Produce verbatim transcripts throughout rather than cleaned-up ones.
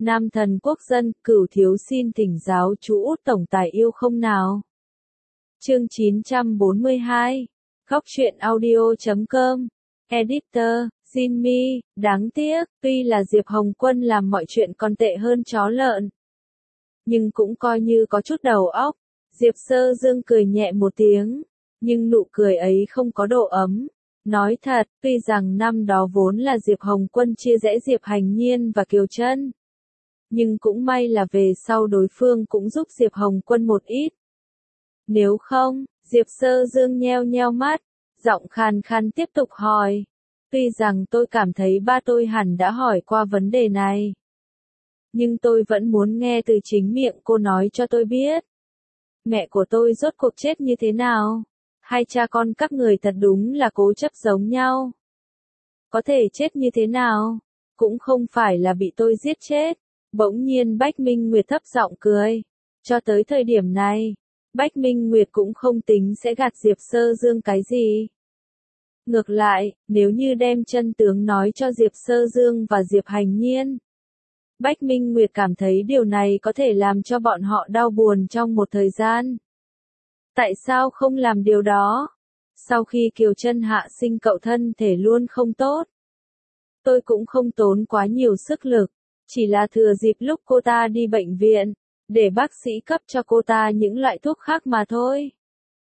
Nam thần quốc dân, Cửu thiếu xin thỉnh giáo chú Út tổng tài yêu không nào. Chương chín trăm bốn mươi hai. Góc truyện audio chấm com. Editor, Jinmi, đáng tiếc, tuy là Diệp Hồng Quân làm mọi chuyện còn tệ hơn chó lợn. Nhưng cũng coi như có chút đầu óc. Diệp Sơ Dương cười nhẹ một tiếng, nhưng nụ cười ấy không có độ ấm. Nói thật, tuy rằng năm đó vốn là Diệp Hồng Quân chia rẽ Diệp Hành Nhiên và Kiều Trân. Nhưng cũng may là về sau đối phương cũng giúp Diệp Hồng Quân một ít. Nếu không, Diệp Sơ Dương nheo nheo mắt, giọng khàn khàn tiếp tục hỏi. Tuy rằng tôi cảm thấy ba tôi hẳn đã hỏi qua vấn đề này. Nhưng tôi vẫn muốn nghe từ chính miệng cô nói cho tôi biết. Mẹ của tôi rốt cuộc chết như thế nào? Hai cha con các người thật đúng là cố chấp giống nhau. Có thể chết như thế nào? Cũng không phải là bị tôi giết chết. Bỗng nhiên Bách Minh Nguyệt thấp giọng cười. Cho tới thời điểm này, Bách Minh Nguyệt cũng không tính sẽ gạt Diệp Sơ Dương cái gì. Ngược lại, nếu như đem chân tướng nói cho Diệp Sơ Dương và Diệp Hành Nhiên, Bách Minh Nguyệt cảm thấy điều này có thể làm cho bọn họ đau buồn trong một thời gian. Tại sao không làm điều đó? Sau khi Kiều Trân hạ sinh cậu thân thể luôn không tốt. Tôi cũng không tốn quá nhiều sức lực, chỉ là thừa dịp lúc cô ta đi bệnh viện, để bác sĩ cấp cho cô ta những loại thuốc khác mà thôi.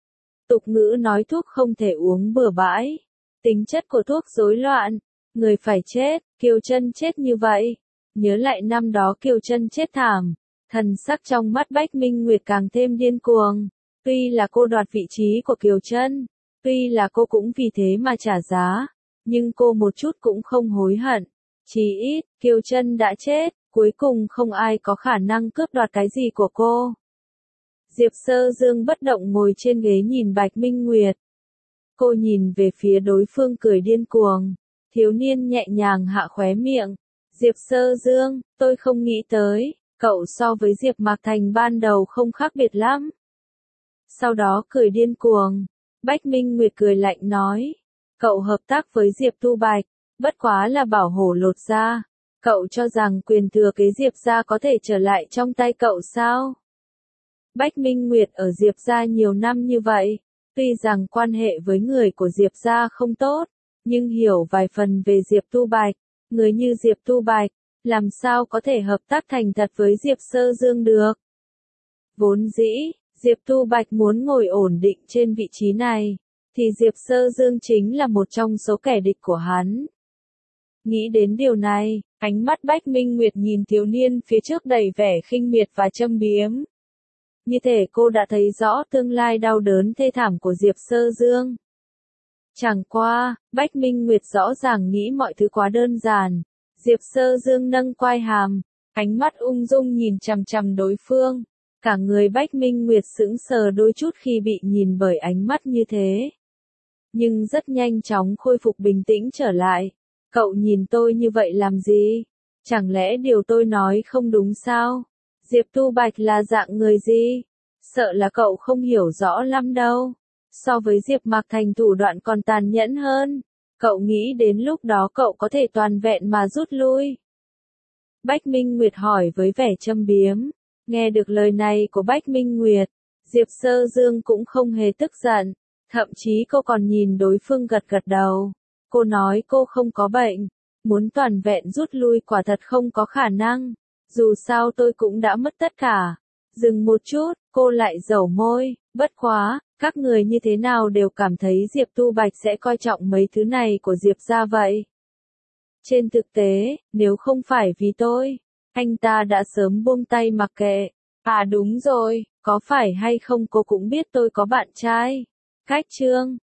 Tục ngữ nói thuốc không thể uống bừa bãi. Tính chất của thuốc rối loạn, người phải chết, Kiều Trân chết như vậy. Nhớ lại năm đó Kiều Trân chết thảm, thần sắc trong mắt Bách Minh Nguyệt càng thêm điên cuồng. Tuy là cô đoạt vị trí của Kiều Trân, tuy là cô cũng vì thế mà trả giá, nhưng cô một chút cũng không hối hận. Chỉ ít, Kiều Trân đã chết, cuối cùng không ai có khả năng cướp đoạt cái gì của cô. Diệp Sơ Dương bất động ngồi trên ghế nhìn Bạch Minh Nguyệt. Cô nhìn về phía đối phương cười điên cuồng. Thiếu niên nhẹ nhàng hạ khóe miệng. Diệp Sơ Dương, tôi không nghĩ tới, cậu so với Diệp Mạc Thành ban đầu không khác biệt lắm. Sau đó cười điên cuồng. Bách Minh Nguyệt cười lạnh nói. Cậu hợp tác với Diệp Tu Bạch, bất quá là bảo hổ lột da. Cậu cho rằng quyền thừa kế Diệp gia có thể trở lại trong tay cậu sao? Bách Minh Nguyệt ở Diệp gia nhiều năm như vậy, tuy rằng quan hệ với người của Diệp gia không tốt, nhưng hiểu vài phần về Diệp Tu Bạch, người như Diệp Tu Bạch, làm sao có thể hợp tác thành thật với Diệp Sơ Dương được? Vốn dĩ, Diệp Tu Bạch muốn ngồi ổn định trên vị trí này, thì Diệp Sơ Dương chính là một trong số kẻ địch của hắn. Nghĩ đến điều này, ánh mắt Bách Minh Nguyệt nhìn thiếu niên phía trước đầy vẻ khinh miệt và châm biếm. Như thể cô đã thấy rõ tương lai đau đớn thê thảm của Diệp Sơ Dương. Chẳng qua, Bách Minh Nguyệt rõ ràng nghĩ mọi thứ quá đơn giản. Diệp Sơ Dương nâng quai hàm, ánh mắt ung dung nhìn chằm chằm đối phương. Cả người Bách Minh Nguyệt sững sờ đôi chút khi bị nhìn bởi ánh mắt như thế. Nhưng rất nhanh chóng khôi phục bình tĩnh trở lại. Cậu nhìn tôi như vậy làm gì? Chẳng lẽ điều tôi nói không đúng sao? Diệp Tu Bạch là dạng người gì? Sợ là cậu không hiểu rõ lắm đâu. So với Diệp Mạc Thành thủ đoạn còn tàn nhẫn hơn. Cậu nghĩ đến lúc đó cậu có thể toàn vẹn mà rút lui. Bách Minh Nguyệt hỏi với vẻ châm biếm. Nghe được lời này của Bách Minh Nguyệt, Diệp Sơ Dương cũng không hề tức giận. Thậm chí cô còn nhìn đối phương gật gật đầu. Cô nói cô không có bệnh. Muốn toàn vẹn rút lui quả thật không có khả năng. Dù sao tôi cũng đã mất tất cả. Dừng một chút, cô lại dẩu môi. Bất quá, các người như thế nào đều cảm thấy Diệp Tu Bạch sẽ coi trọng mấy thứ này của Diệp gia vậy. Trên thực tế, nếu không phải vì tôi, anh ta đã sớm buông tay mặc kệ. À đúng rồi, có phải hay không cô cũng biết tôi có bạn trai. Cách chương